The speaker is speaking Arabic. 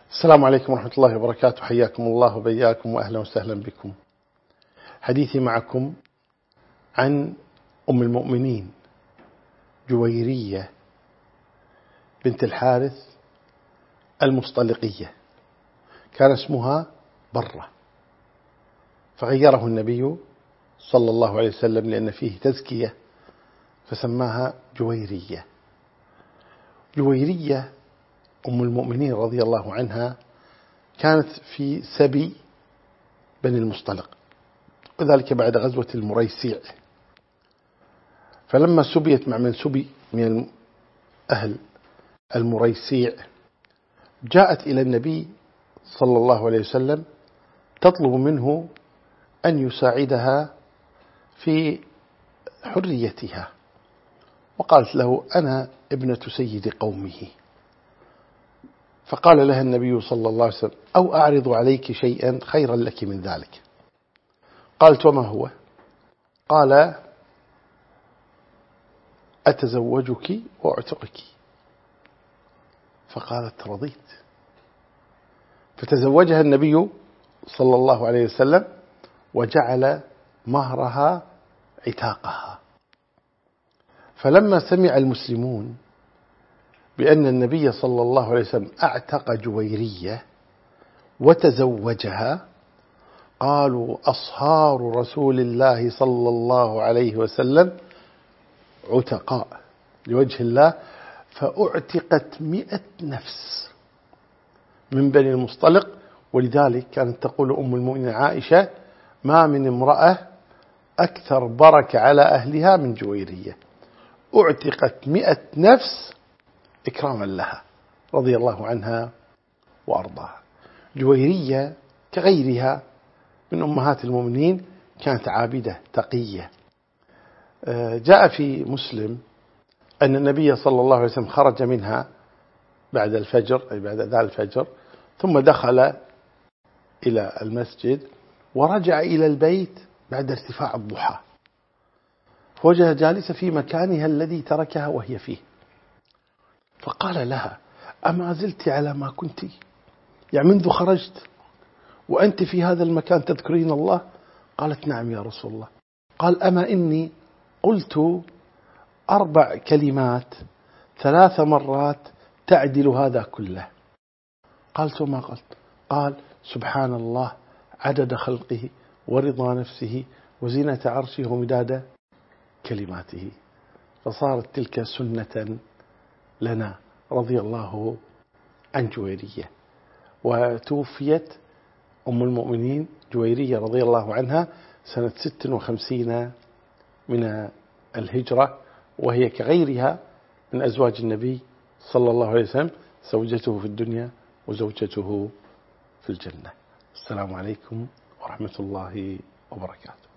السلام عليكم ورحمة الله وبركاته. حياكم الله وبياكم وأهلا وسهلا بكم. حديثي معكم عن أم المؤمنين جويرية بنت الحارث المصطلقية، كان اسمها برة، فغيره النبي صلى الله عليه وسلم لأن فيه تزكية فسماها جويرية. جويرية أم المؤمنين رضي الله عنها كانت في سبي بني المصطلق، وذلك بعد غزوة المريسيع. فلما سبيت مع من سبي من أهل المريسيع جاءت إلى النبي صلى الله عليه وسلم تطلب منه أن يساعدها في حريتها، وقالت له: أنا ابنة سيد قومه. فقال لها النبي صلى الله عليه وسلم: أو أعرض عليك شيئا خيرا لك من ذلك. قالت: وما هو؟ قال: أتزوجك وأعتقك. فقالت: رضيت. فتزوجها النبي صلى الله عليه وسلم وجعل مهرها عتاقها. فلما سمع المسلمون بأن النبي صلى الله عليه وسلم اعتق جويرية وتزوجها قالوا: أصهار رسول الله صلى الله عليه وسلم عتقاء لوجه الله. فأعتقت 100 نفس من بني المصطلق. ولذلك كانت تقول أم المؤمنين عائشة: ما من امرأة أكثر بركة على أهلها من جويرية، أعتقت 100 نفس إكراما لها رضي الله عنها وأرضاها. جويرية كغيرها من أمهات المؤمنين كانت عابدة تقية. جاء في مسلم أن النبي صلى الله عليه وسلم خرج منها بعد الفجر، أي بعد أذان الفجر، ثم دخل إلى المسجد ورجع إلى البيت بعد ارتفاع الضحى، فوجد جالسة في مكانها الذي تركها وهي فيه، فقال لها: أما زلت على ما كنت؟ يعني منذ خرجت وأنت في هذا المكان تذكرين الله؟ قالت: نعم يا رسول الله. قال: أما إني قلت 4 كلمات 3 مرات تعدل هذا كله. قالت: وما قلت؟ قال: سبحان الله عدد خلقه ورضا نفسه وزينة عرشه ومداد كلماته. فصارت تلك سنة لنا رضي الله عن جويرية. وتوفيت أم المؤمنين جويرية رضي الله عنها سنة 56 من الهجرة، وهي كغيرها من أزواج النبي صلى الله عليه وسلم، زوجته في الدنيا وزوجته في الجنة. السلام عليكم ورحمة الله وبركاته.